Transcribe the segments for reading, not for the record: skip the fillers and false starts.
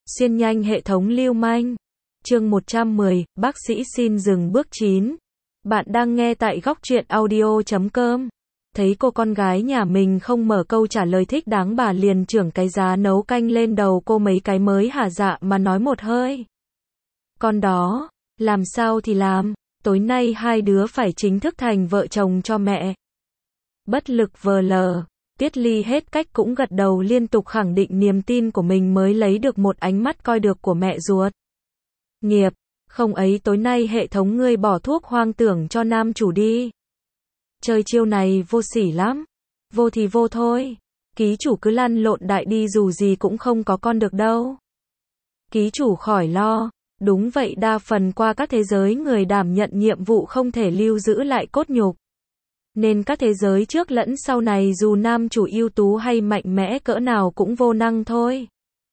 Xuyên nhanh hệ thống lưu manh. Chương 110, bác sĩ xin dừng bước 9. Bạn đang nghe tại góc truyện audio.com. Thấy cô con gái nhà mình không mở câu trả lời thích đáng, bà liền chưởng cái giá nấu canh lên đầu cô mấy cái mới hả dạ mà nói một hơi. Con đó, làm sao thì làm, tối nay hai đứa phải chính thức thành vợ chồng cho mẹ. Bất lực vờ lờ, Tiết Ly hết cách cũng gật đầu liên tục khẳng định niềm tin của mình mới lấy được một ánh mắt coi được của mẹ ruột. Nghiệp, không ấy tối nay hệ thống ngươi bỏ thuốc hoang tưởng cho nam chủ đi. Chơi chiêu này vô sỉ lắm. Vô thì vô thôi. Ký chủ cứ lăn lộn đại đi, dù gì cũng không có con được đâu. Ký chủ khỏi lo. Đúng vậy, đa phần qua các thế giới người đảm nhận nhiệm vụ không thể lưu giữ lại cốt nhục. Nên các thế giới trước lẫn sau này dù nam chủ ưu tú hay mạnh mẽ cỡ nào cũng vô năng thôi.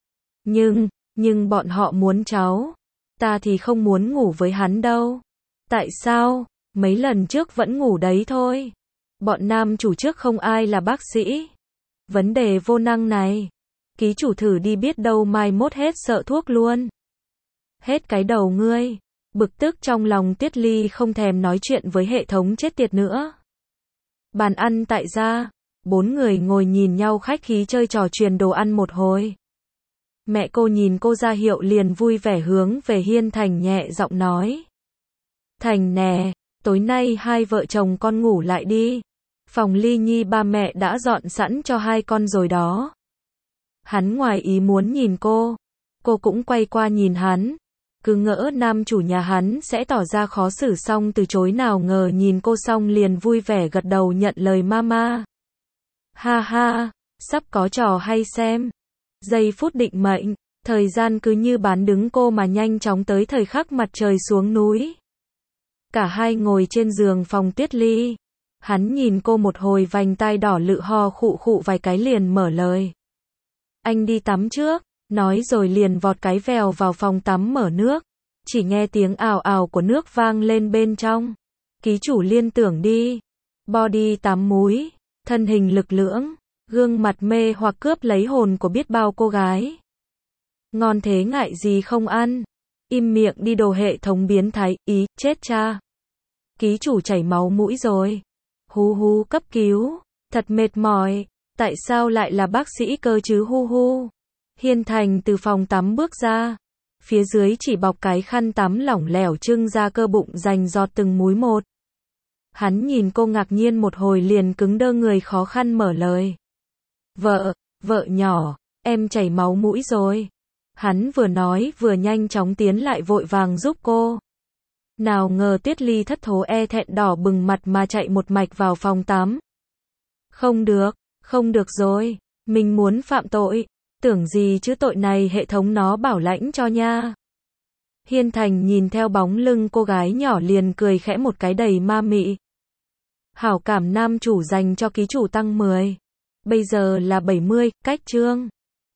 Nhưng bọn họ muốn cháu. Ta thì không muốn ngủ với hắn đâu. Tại sao? Mấy lần trước vẫn ngủ đấy thôi. Bọn nam chủ trước không ai là bác sĩ. Vấn đề vô năng này, ký chủ thử đi biết đâu mai mốt hết sợ thuốc luôn. Hết cái đầu ngươi. Bực tức trong lòng Tiết Ly không thèm nói chuyện với hệ thống chết tiệt nữa. Bàn ăn tại gia, bốn người ngồi nhìn nhau khách khí chơi trò truyền đồ ăn một hồi. Mẹ cô nhìn cô ra hiệu liền vui vẻ hướng về Hiên Thành nhẹ giọng nói. Thành nè, tối nay hai vợ chồng con ngủ lại đi. Phòng Ly Nhi ba mẹ đã dọn sẵn cho hai con rồi đó. Hắn ngoài ý muốn nhìn cô cũng quay qua nhìn hắn. Cứ ngỡ nam chủ nhà hắn sẽ tỏ ra khó xử xong từ chối, nào ngờ nhìn cô xong liền vui vẻ gật đầu nhận lời mama. Ha ha, sắp có trò hay xem. Giây phút định mệnh, thời gian cứ như bán đứng cô mà nhanh chóng tới thời khắc mặt trời xuống núi. Cả hai ngồi trên giường phòng Tiết Ly. Hắn nhìn cô một hồi vành tai đỏ lự ho khụ khụ vài cái liền mở lời. Anh đi tắm trước. Nói rồi liền vọt cái vèo vào phòng tắm mở nước. Chỉ nghe tiếng ào ào của nước vang lên bên trong. Ký chủ liên tưởng đi. Body tắm múi, thân hình lực lưỡng, gương mặt mê hoặc cướp lấy hồn của biết bao cô gái. Ngon thế ngại gì không ăn. Im miệng đi đồ hệ thống biến thái, ý, chết cha. Ký chủ chảy máu mũi rồi. Hu hu cấp cứu. Thật mệt mỏi. Tại sao lại là bác sĩ cơ chứ hu hu. Hiên Thành từ phòng tắm bước ra. Phía dưới chỉ bọc cái khăn tắm lỏng lẻo trưng ra cơ bụng rành giọt từng múi một. Hắn nhìn cô ngạc nhiên một hồi liền cứng đơ người khó khăn mở lời. Vợ nhỏ, em chảy máu mũi rồi. Hắn vừa nói vừa nhanh chóng tiến lại vội vàng giúp cô. Nào ngờ Tiết Ly thất thố e thẹn đỏ bừng mặt mà chạy một mạch vào phòng tắm. Không được rồi, mình muốn phạm tội. Tưởng gì chứ tội này hệ thống nó bảo lãnh cho nha. Hiên Thành nhìn theo bóng lưng cô gái nhỏ liền cười khẽ một cái đầy ma mị. Hảo cảm nam chủ dành cho ký chủ tăng 10. Bây giờ là 70, cách chương.